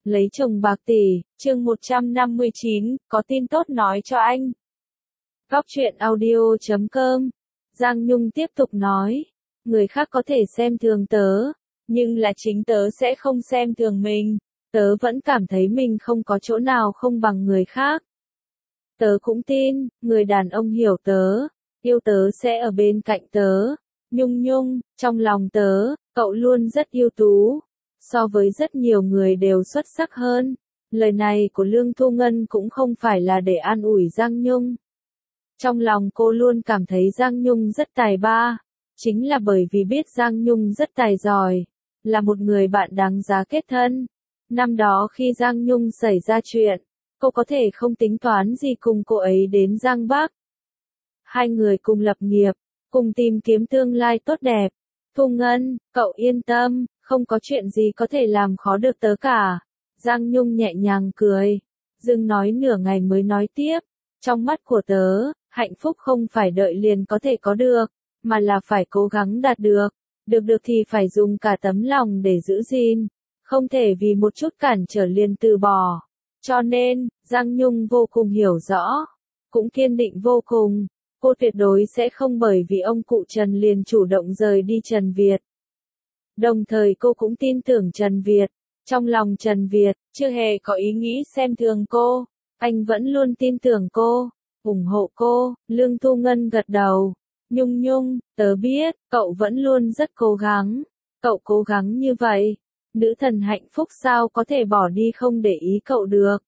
lấy chồng bạc tỷ, chương 159, có tin tốt nói cho anh. Góc truyện audio.com. Giang Nhung tiếp tục nói, người khác có thể xem thường tớ, nhưng là chính tớ sẽ không xem thường mình, tớ vẫn cảm thấy mình không có chỗ nào không bằng người khác. Tớ cũng tin, người đàn ông hiểu tớ, yêu tớ sẽ ở bên cạnh tớ. Nhung Nhung, trong lòng tớ, cậu luôn rất ưu tú, so với rất nhiều người đều xuất sắc hơn. Lời này của Lương Thu Ngân cũng không phải là để an ủi Giang Nhung. Trong lòng cô luôn cảm thấy Giang Nhung rất tài ba, chính là bởi vì biết Giang Nhung rất tài giỏi, là một người bạn đáng giá kết thân. Năm đó khi Giang Nhung xảy ra chuyện, cô có thể không tính toán gì cùng cô ấy đến Giang Bắc. Hai người cùng lập nghiệp, cùng tìm kiếm tương lai tốt đẹp. Thu Ngân, cậu yên tâm, không có chuyện gì có thể làm khó được tớ cả. Giang Nhung nhẹ nhàng cười, dừng nói nửa ngày mới nói tiếp. Trong mắt của tớ, hạnh phúc không phải đợi liền có thể có được, mà là phải cố gắng đạt được. Được thì phải dùng cả tấm lòng để giữ gìn, không thể vì một chút cản trở liền từ bỏ. Cho nên, Giang Nhung vô cùng hiểu rõ, cũng kiên định vô cùng. Cô tuyệt đối sẽ không bởi vì ông cụ Trần liền chủ động rời đi Trần Việt. Đồng thời cô cũng tin tưởng Trần Việt. Trong lòng Trần Việt, chưa hề có ý nghĩ xem thường cô. Anh vẫn luôn tin tưởng cô, ủng hộ cô. Lương Thu Ngân gật đầu. Nhung Nhung, tớ biết, cậu vẫn luôn rất cố gắng. Cậu cố gắng như vậy, nữ thần hạnh phúc sao có thể bỏ đi không để ý cậu được.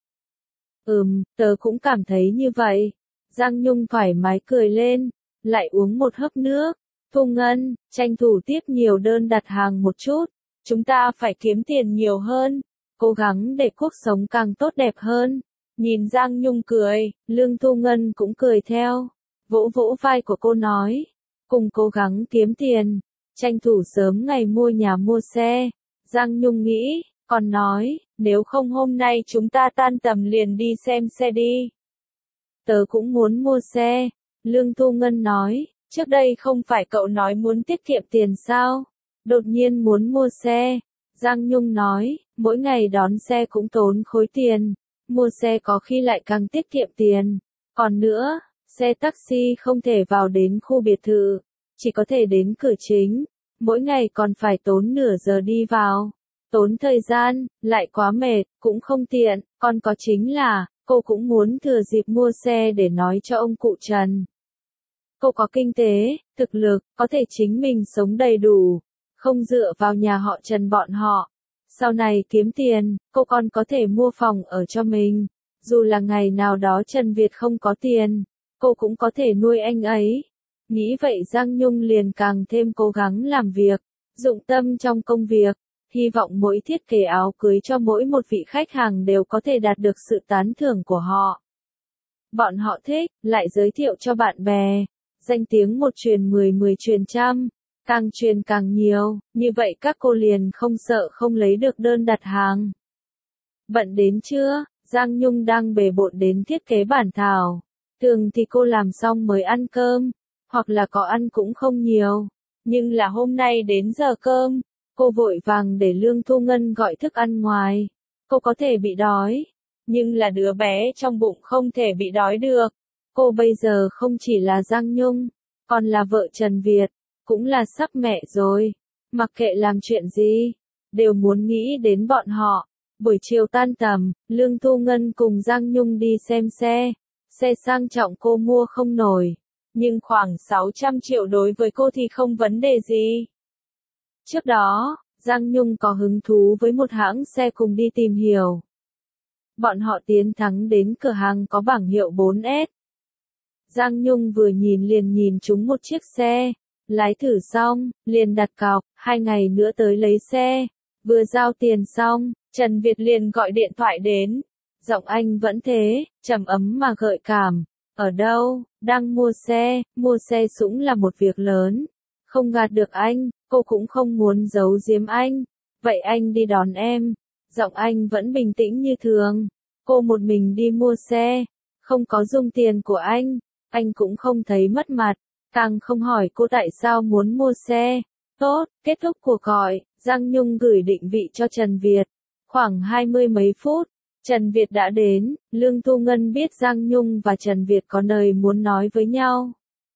Tớ cũng cảm thấy như vậy. Giang Nhung thoải mái cười lên, lại uống một hớp nước. Thu Ngân, tranh thủ tiếp nhiều đơn đặt hàng một chút. Chúng ta phải kiếm tiền nhiều hơn, cố gắng để cuộc sống càng tốt đẹp hơn. Nhìn Giang Nhung cười, Lương Thu Ngân cũng cười theo. Vỗ vỗ vai của cô nói, cùng cố gắng kiếm tiền, tranh thủ sớm ngày mua nhà mua xe. Giang Nhung nghĩ, còn nói, nếu không hôm nay chúng ta tan tầm liền đi xem xe đi. Tớ cũng muốn mua xe. Lương Thu Ngân nói, trước đây không phải cậu nói muốn tiết kiệm tiền sao? Đột nhiên muốn mua xe. Giang Nhung nói, mỗi ngày đón xe cũng tốn khối tiền, mua xe có khi lại càng tiết kiệm tiền. Còn nữa, xe taxi không thể vào đến khu biệt thự, chỉ có thể đến cửa chính, mỗi ngày còn phải tốn nửa giờ đi vào. Tốn thời gian, lại quá mệt, cũng không tiện, còn có chính là, cô cũng muốn thừa dịp mua xe để nói cho ông cụ Trần. Cô có kinh tế, thực lực, có thể chính mình sống đầy đủ, không dựa vào nhà họ Trần bọn họ. Sau này kiếm tiền, cô còn có thể mua phòng ở cho mình. Dù là ngày nào đó Trần Việt không có tiền, cô cũng có thể nuôi anh ấy. Nghĩ vậy Giang Nhung liền càng thêm cố gắng làm việc, dụng tâm trong công việc. Hy vọng mỗi thiết kế áo cưới cho mỗi một vị khách hàng đều có thể đạt được sự tán thưởng của họ. Bọn họ thích, lại giới thiệu cho bạn bè. Danh tiếng một truyền 10 truyền trăm, càng truyền càng nhiều, như vậy các cô liền không sợ không lấy được đơn đặt hàng. Bận đến trưa, Giang Nhung đang bề bộn đến thiết kế bản thảo. Thường thì cô làm xong mới ăn cơm, hoặc là có ăn cũng không nhiều. Nhưng là hôm nay đến giờ cơm, cô vội vàng để Lương Thu Ngân gọi thức ăn ngoài. Cô có thể bị đói, nhưng là đứa bé trong bụng không thể bị đói được. Cô bây giờ không chỉ là Giang Nhung, còn là vợ Trần Việt, cũng là sắp mẹ rồi. Mặc kệ làm chuyện gì, đều muốn nghĩ đến bọn họ. Buổi chiều tan tầm, Lương Thu Ngân cùng Giang Nhung đi xem xe. Xe sang trọng cô mua không nổi, nhưng khoảng 600 triệu đối với cô thì không vấn đề gì. Trước đó, Giang Nhung có hứng thú với một hãng xe cùng đi tìm hiểu. Bọn họ tiến thẳng đến cửa hàng có bảng hiệu 4S. Giang Nhung vừa nhìn liền nhìn trúng một chiếc xe, lái thử xong, liền đặt cọc, 2 ngày nữa tới lấy xe. Vừa giao tiền xong, Trần Việt liền gọi điện thoại đến. Giọng anh vẫn thế, trầm ấm mà gợi cảm. Ở đâu, đang mua xe cũng là một việc lớn. Không gạt được anh, cô cũng không muốn giấu giếm anh. Vậy anh đi đón em. Giọng anh vẫn bình tĩnh như thường. Cô một mình đi mua xe, không có dùng tiền của anh cũng không thấy mất mặt, càng không hỏi cô tại sao muốn mua xe. Tốt, kết thúc cuộc gọi, Giang Nhung gửi định vị cho Trần Việt. Khoảng 20 mấy phút, Trần Việt đã đến, Lương Thu Ngân biết Giang Nhung và Trần Việt có lời muốn nói với nhau.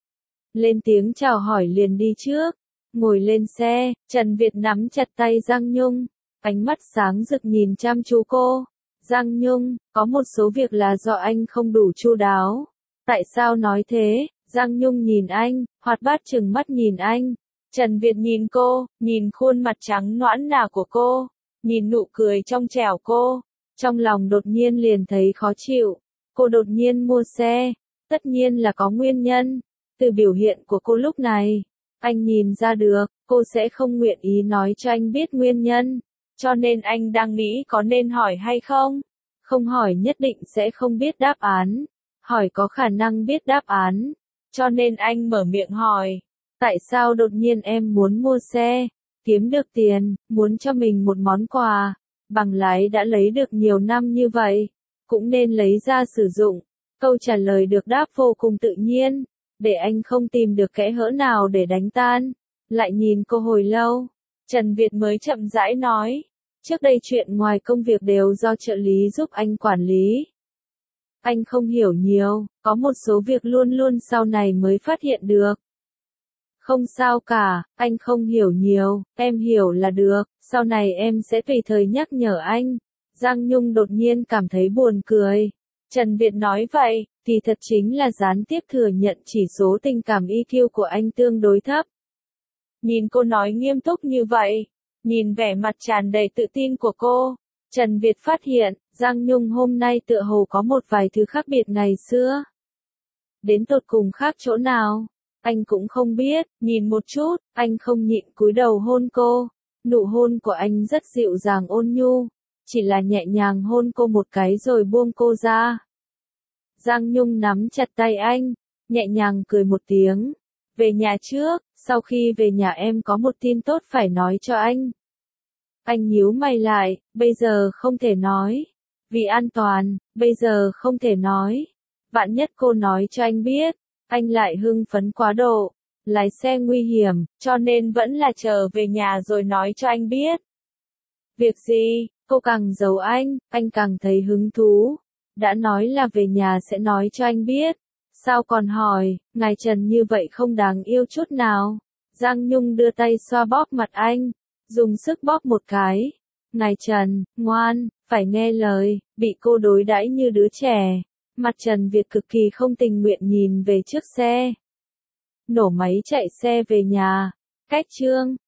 Lên tiếng chào hỏi liền đi trước, ngồi lên xe, Trần Việt nắm chặt tay Giang Nhung, ánh mắt sáng rực nhìn chăm chú cô. Giang Nhung, có một số việc là do anh không đủ chu đáo. Tại sao nói thế? Giang Nhung nhìn anh, hoạt bát trừng mắt nhìn anh. Trần Việt nhìn cô, nhìn khuôn mặt trắng nõn nà của cô, nhìn nụ cười trong trẻo cô. Trong lòng đột nhiên liền thấy khó chịu. Cô đột nhiên mua xe, tất nhiên là có nguyên nhân. Từ biểu hiện của cô lúc này, anh nhìn ra được, cô sẽ không nguyện ý nói cho anh biết nguyên nhân. Cho nên anh đang nghĩ có nên hỏi hay không? Không hỏi nhất định sẽ không biết đáp án. Hỏi có khả năng biết đáp án. Cho nên anh mở miệng hỏi. Tại sao đột nhiên em muốn mua xe? Kiếm được tiền, muốn cho mình một món quà. Bằng lái đã lấy được nhiều năm như vậy. Cũng nên lấy ra sử dụng. Câu trả lời được đáp vô cùng tự nhiên. Để anh không tìm được kẽ hở nào để đánh tan. Lại nhìn cô hồi lâu. Trần Việt mới chậm rãi nói. Trước đây chuyện ngoài công việc đều do trợ lý giúp anh quản lý. Anh không hiểu nhiều, có một số việc luôn luôn sau này mới phát hiện được. Không sao cả, anh không hiểu nhiều, em hiểu là được, sau này em sẽ tùy thời nhắc nhở anh. Giang Nhung đột nhiên cảm thấy buồn cười. Trần Việt nói vậy, thì thật chính là gián tiếp thừa nhận chỉ số tình cảm EQ của anh tương đối thấp. Nhìn cô nói nghiêm túc như vậy, nhìn vẻ mặt tràn đầy tự tin của cô, Trần Việt phát hiện, Giang Nhung hôm nay tựa hồ có một vài thứ khác biệt ngày xưa. Đến tột cùng khác chỗ nào? Anh cũng không biết, nhìn một chút, anh không nhịn cúi đầu hôn cô. Nụ hôn của anh rất dịu dàng ôn nhu, chỉ là nhẹ nhàng hôn cô một cái rồi buông cô ra. Giang Nhung nắm chặt tay anh, nhẹ nhàng cười một tiếng. Về nhà trước, sau khi về nhà em có một tin tốt phải nói cho anh. Anh nhíu mày lại, bây giờ không thể nói. Vì an toàn, bây giờ không thể nói. Vạn nhất cô nói cho anh biết, anh lại hưng phấn quá độ. Lái xe nguy hiểm, cho nên vẫn là chờ về nhà rồi nói cho anh biết. Việc gì? Cô càng giấu anh càng thấy hứng thú. Đã nói là về nhà sẽ nói cho anh biết. Sao còn hỏi, ngài Trần như vậy không đáng yêu chút nào. Giang Nhung đưa tay xoa bóp mặt anh, dùng sức bóp một cái. Ngài Trần, ngoan, phải nghe lời, bị cô đối đãi như đứa trẻ. Mặt Trần Việt cực kỳ không tình nguyện nhìn về trước xe. Nổ máy chạy xe về nhà. Cách chương